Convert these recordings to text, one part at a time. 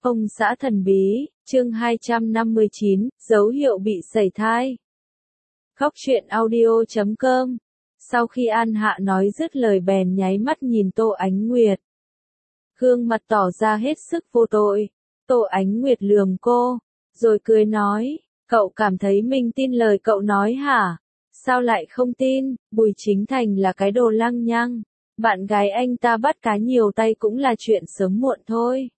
Ông xã thần bí, chương 259, dấu hiệu bị sẩy thai. Khóc chuyện audio.com. Sau khi An Hạ nói dứt lời bèn nháy mắt nhìn Tô Ánh Nguyệt. Gương mặt tỏ ra hết sức vô tội. Tô Ánh Nguyệt lườm cô, rồi cười nói, cậu cảm thấy mình tin lời cậu nói hả? Sao lại không tin, Bùi Chính Thành là cái đồ lăng nhăng. Bạn gái anh ta bắt cá nhiều tay cũng là chuyện sớm muộn thôi.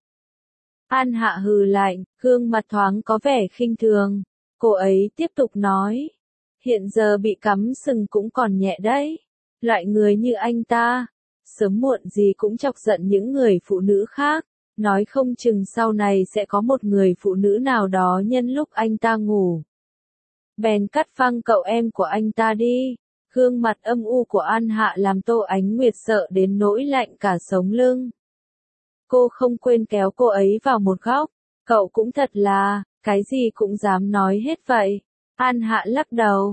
An Hạ hừ lạnh, gương mặt thoáng có vẻ khinh thường. Cô ấy tiếp tục nói, hiện giờ bị cắm sừng cũng còn nhẹ đấy. Loại người như anh ta, sớm muộn gì cũng chọc giận những người phụ nữ khác. Nói không chừng sau này sẽ có một người phụ nữ nào đó nhân lúc anh ta ngủ. Bèn cắt phăng cậu em của anh ta đi. Gương mặt âm u của An Hạ làm Tô Ánh Nguyệt sợ đến nỗi lạnh cả sống lưng. Cô không quên kéo cô ấy vào một góc. Cậu cũng thật là, cái gì cũng dám nói hết vậy. An Hạ lắc đầu,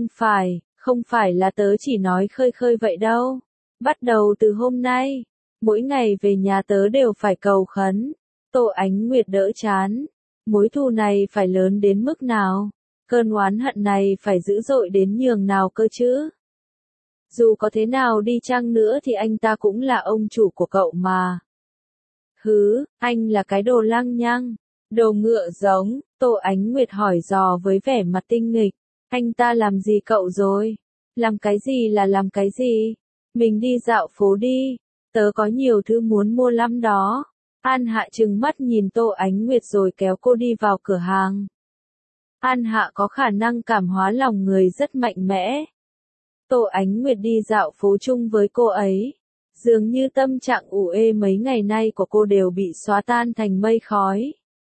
không phải là tớ chỉ nói khơi khơi vậy đâu. Bắt đầu từ hôm nay, mỗi ngày về nhà tớ đều phải cầu khấn. Tô Ánh Nguyệt đỡ chán. Mối thù này phải lớn đến mức nào? Cơn oán hận này phải dữ dội đến nhường nào cơ chứ? Dù có thế nào đi chăng nữa thì anh ta cũng là ông chủ của cậu mà. Hứ, anh là cái đồ lăng nhăng, đồ ngựa giống, Tô Ánh Nguyệt hỏi dò với vẻ mặt tinh nghịch. Anh ta làm gì cậu rồi? Làm cái gì là làm cái gì? Mình đi dạo phố đi, tớ có nhiều thứ muốn mua lắm đó. An Hạ trừng mắt nhìn Tô Ánh Nguyệt rồi kéo cô đi vào cửa hàng. An Hạ có khả năng cảm hóa lòng người rất mạnh mẽ. Tô Ánh Nguyệt đi dạo phố chung với cô ấy. Dường như tâm trạng ủ ê mấy ngày nay của cô đều bị xóa tan thành mây khói.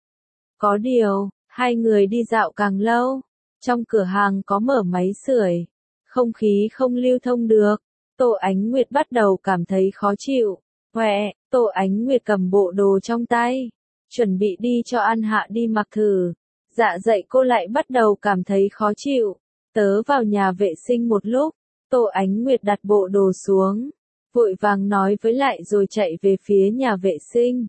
Có điều, hai người đi dạo càng lâu. Trong cửa hàng có mở máy sưởi. Không khí không lưu thông được. Tô Ánh Nguyệt bắt đầu cảm thấy khó chịu. Tô Ánh Nguyệt cầm bộ đồ trong tay. Chuẩn bị đi cho An Hạ đi mặc thử. Dạ dậy cô lại bắt đầu cảm thấy khó chịu. Tớ vào nhà vệ sinh một lúc. Tô Ánh Nguyệt đặt bộ đồ xuống. Vội vàng nói với lại rồi chạy về phía nhà vệ sinh.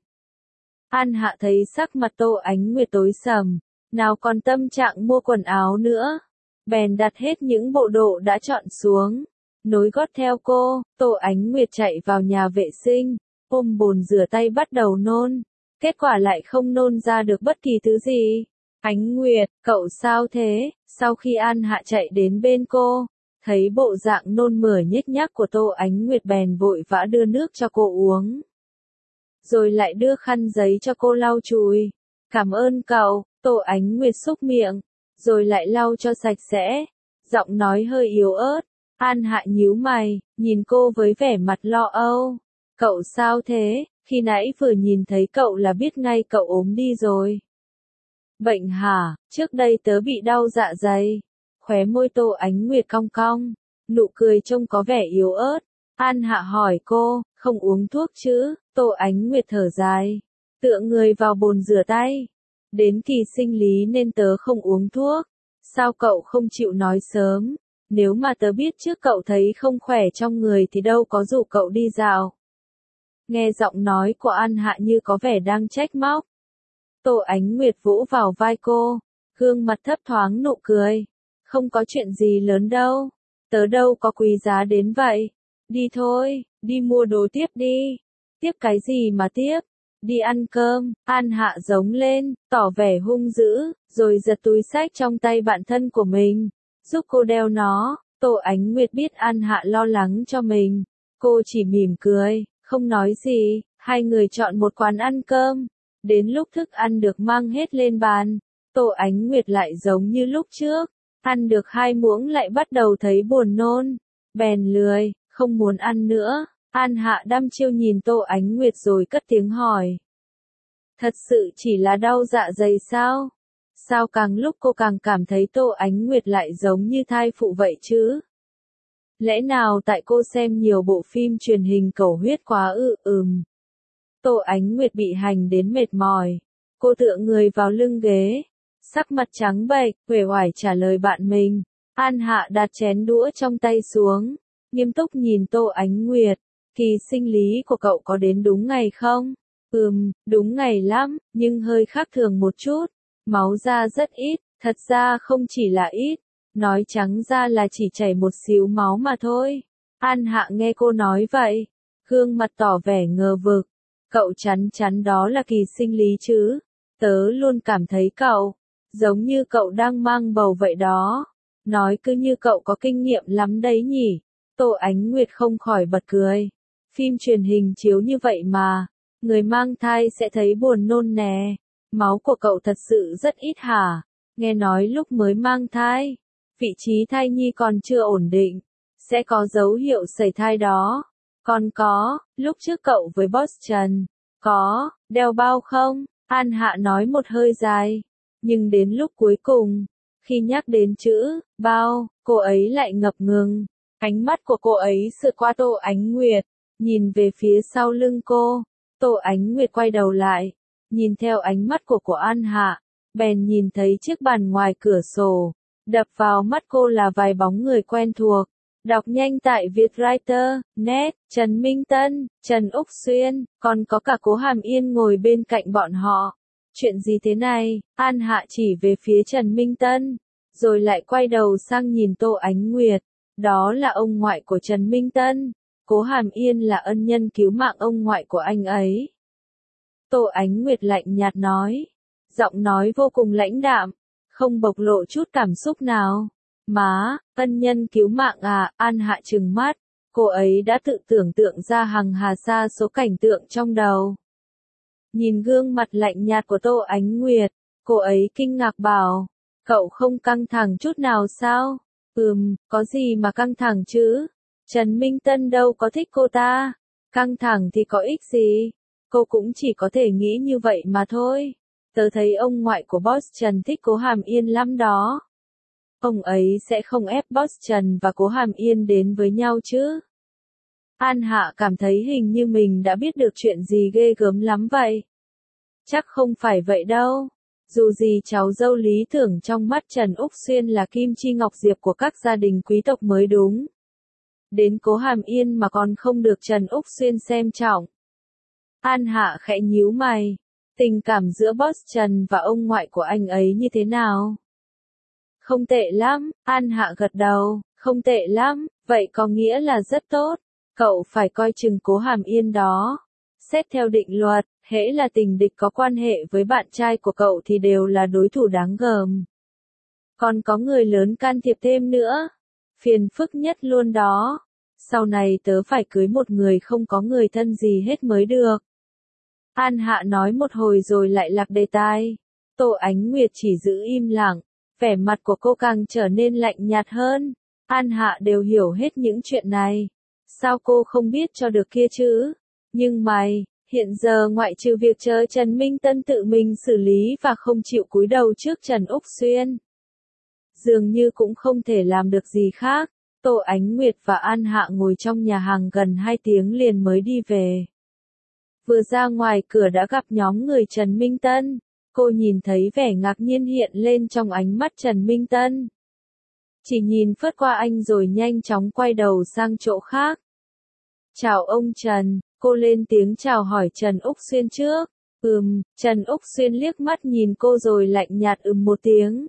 An Hạ thấy sắc mặt Tô Ánh Nguyệt tối sầm. Nào còn tâm trạng mua quần áo nữa. Bèn đặt hết những bộ đồ đã chọn xuống. Nối gót theo cô, Tô Ánh Nguyệt chạy vào nhà vệ sinh. Ôm bồn rửa tay bắt đầu nôn. Kết quả lại không nôn ra được bất kỳ thứ gì. Ánh Nguyệt, cậu sao thế? Sau khi An Hạ chạy đến bên cô, thấy bộ dạng nôn mửa nhếch nhác của Tô Ánh Nguyệt bèn vội vã đưa nước cho cô uống. Rồi lại đưa khăn giấy cho cô lau chùi. Cảm ơn cậu, Tô Ánh Nguyệt xúc miệng, rồi lại lau cho sạch sẽ. Giọng nói hơi yếu ớt. An Hạ nhíu mày, nhìn cô với vẻ mặt lo âu. Cậu sao thế? Khi nãy vừa nhìn thấy cậu là biết ngay cậu ốm đi rồi. Bệnh hả? Trước đây tớ bị đau dạ dày. Khóe môi Tô Ánh Nguyệt cong cong, nụ cười trông có vẻ yếu ớt. An Hạ hỏi cô, không uống thuốc chứ? Tô Ánh Nguyệt thở dài, tựa người vào bồn rửa tay. Đến kỳ sinh lý nên tớ không uống thuốc. Sao cậu không chịu nói sớm? Nếu mà tớ biết trước cậu thấy không khỏe trong người thì đâu có rủ cậu đi dạo. Nghe giọng nói của An Hạ như có vẻ đang trách móc. Tô Ánh Nguyệt vỗ vào vai cô, gương mặt thấp thoáng nụ cười. Không có chuyện gì lớn đâu, tớ đâu có quý giá đến vậy. Đi thôi, đi mua đồ tiếp đi. Tiếp cái gì mà tiếp? Đi ăn cơm. An Hạ giống lên, tỏ vẻ hung dữ, rồi giật túi xách trong tay bạn thân của mình, giúp cô đeo nó. Tô Ánh Nguyệt biết An Hạ lo lắng cho mình. Cô chỉ mỉm cười, không nói gì. Hai người chọn một quán ăn cơm. Đến lúc thức ăn được mang hết lên bàn, Tô Ánh Nguyệt lại giống như lúc trước. Ăn được 2 muỗng lại bắt đầu thấy buồn nôn. Bèn lười, không muốn ăn nữa. An Hạ đăm chiêu nhìn Tô Ánh Nguyệt rồi cất tiếng hỏi. Thật sự chỉ là đau dạ dày sao? Sao càng lúc cô càng cảm thấy Tô Ánh Nguyệt lại giống như thai phụ vậy chứ? Lẽ nào tại cô xem nhiều bộ phim truyền hình cầu huyết quá Tô Ánh Nguyệt bị hành đến mệt mỏi. Cô tựa người vào lưng ghế. Sắc mặt trắng bệch, uể oải trả lời bạn mình. An Hạ đặt chén đũa trong tay xuống. Nghiêm túc nhìn Tô Ánh Nguyệt. Kỳ sinh lý của cậu có đến đúng ngày không? Đúng ngày lắm, nhưng hơi khác thường một chút. Máu ra rất ít, thật ra không chỉ là ít, nói trắng ra là chỉ chảy một xíu máu mà thôi. An Hạ nghe cô nói vậy, gương mặt tỏ vẻ ngờ vực. Cậu chắn chắn đó là kỳ sinh lý chứ. Tớ luôn cảm thấy cậu, giống như cậu đang mang bầu vậy đó. Nói cứ như cậu có kinh nghiệm lắm đấy nhỉ. Tô Ánh Nguyệt không khỏi bật cười. Phim truyền hình chiếu như vậy mà, người mang thai sẽ thấy buồn nôn nè. Máu của cậu thật sự rất ít hả? Nghe nói lúc mới mang thai, vị trí thai nhi còn chưa ổn định, sẽ có dấu hiệu sẩy thai đó. Còn có, lúc trước cậu với Boss Trần, có, đeo bao không? An Hạ nói một hơi dài. Nhưng đến lúc cuối cùng, khi nhắc đến chữ, bao, cô ấy lại ngập ngừng. Ánh mắt của cô ấy sượt qua Tô Ánh Nguyệt, nhìn về phía sau lưng cô. Tô Ánh Nguyệt quay đầu lại, nhìn theo ánh mắt của An Hạ, bèn nhìn thấy chiếc bàn ngoài cửa sổ. Đập vào mắt cô là vài bóng người quen thuộc. Đọc nhanh tại Vietwriter, net, Trần Minh Tân, Trần Úc Xuyên, còn có cả Cố Hàm Yên ngồi bên cạnh bọn họ. Chuyện gì thế này? An Hạ chỉ về phía Trần Minh Tân, rồi lại quay đầu sang nhìn Tô Ánh Nguyệt. Đó là ông ngoại của Trần Minh Tân. Cố Hàm Yên là ân nhân cứu mạng ông ngoại của anh ấy. Tô Ánh Nguyệt lạnh nhạt nói, giọng nói vô cùng lãnh đạm, không bộc lộ chút cảm xúc nào. Má, ân nhân cứu mạng à? An Hạ trừng mắt, cô ấy đã tự tưởng tượng ra hằng hà sa số cảnh tượng trong đầu. Nhìn gương mặt lạnh nhạt của Tô Ánh Nguyệt, cô ấy kinh ngạc bảo, cậu không căng thẳng chút nào sao? Có gì mà căng thẳng chứ? Trần Minh Tân đâu có thích cô ta. Căng thẳng thì có ích gì? Cô cũng chỉ có thể nghĩ như vậy mà thôi. Tớ thấy ông ngoại của Boss Trần thích Cố Hàm Yên lắm đó. Ông ấy sẽ không ép Boss Trần và Cố Hàm Yên đến với nhau chứ? An Hạ cảm thấy hình như mình đã biết được chuyện gì ghê gớm lắm vậy. Chắc không phải vậy đâu. Dù gì cháu dâu lý tưởng trong mắt Trần Úc Xuyên là kim chi ngọc diệp của các gia đình quý tộc mới đúng. Đến Cố Hàm Yên mà còn không được Trần Úc Xuyên xem trọng. An Hạ khẽ nhíu mày. Tình cảm giữa Boss Trần và ông ngoại của anh ấy như thế nào? Không tệ lắm, An Hạ gật đầu, không tệ lắm, vậy có nghĩa là rất tốt. Cậu phải coi chừng Cố Hàm Yên đó. Xét theo định luật, hễ là tình địch có quan hệ với bạn trai của cậu thì đều là đối thủ đáng gờm. Còn có người lớn can thiệp thêm nữa. Phiền phức nhất luôn đó. Sau này tớ phải cưới một người không có người thân gì hết mới được. An Hạ nói một hồi rồi lại lạc đề tài. Tô Ánh Nguyệt chỉ giữ im lặng. Vẻ mặt của cô càng trở nên lạnh nhạt hơn. An Hạ đều hiểu hết những chuyện này. Sao cô không biết cho được kia chứ? Nhưng mày, hiện giờ ngoại trừ việc chờ Trần Minh Tân tự mình xử lý và không chịu cúi đầu trước Trần Úc Xuyên, dường như cũng không thể làm được gì khác. Tô Ánh Nguyệt và An Hạ ngồi trong nhà hàng gần 2 tiếng liền mới đi về. Vừa ra ngoài cửa đã gặp nhóm người Trần Minh Tân. Cô nhìn thấy vẻ ngạc nhiên hiện lên trong ánh mắt Trần Minh Tân. Chỉ nhìn phớt qua anh rồi nhanh chóng quay đầu sang chỗ khác. Chào ông Trần, cô lên tiếng chào hỏi Trần Úc Xuyên trước. Trần Úc Xuyên liếc mắt nhìn cô rồi lạnh nhạt một tiếng.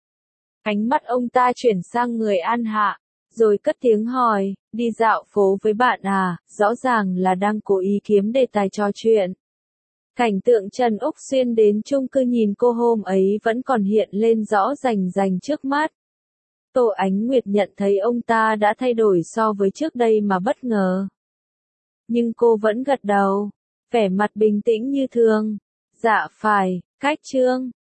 Ánh mắt ông ta chuyển sang người An Hạ, rồi cất tiếng hỏi, đi dạo phố với bạn à? Rõ ràng là đang cố ý kiếm đề tài trò chuyện. Cảnh tượng Trần Úc Xuyên đến chung cư nhìn cô hôm ấy vẫn còn hiện lên rõ rành rành trước mắt. Tô Ánh Nguyệt nhận thấy ông ta đã thay đổi so với trước đây mà bất ngờ. Nhưng cô vẫn gật đầu, vẻ mặt bình tĩnh như thường. Dạ phải, Cách Trương.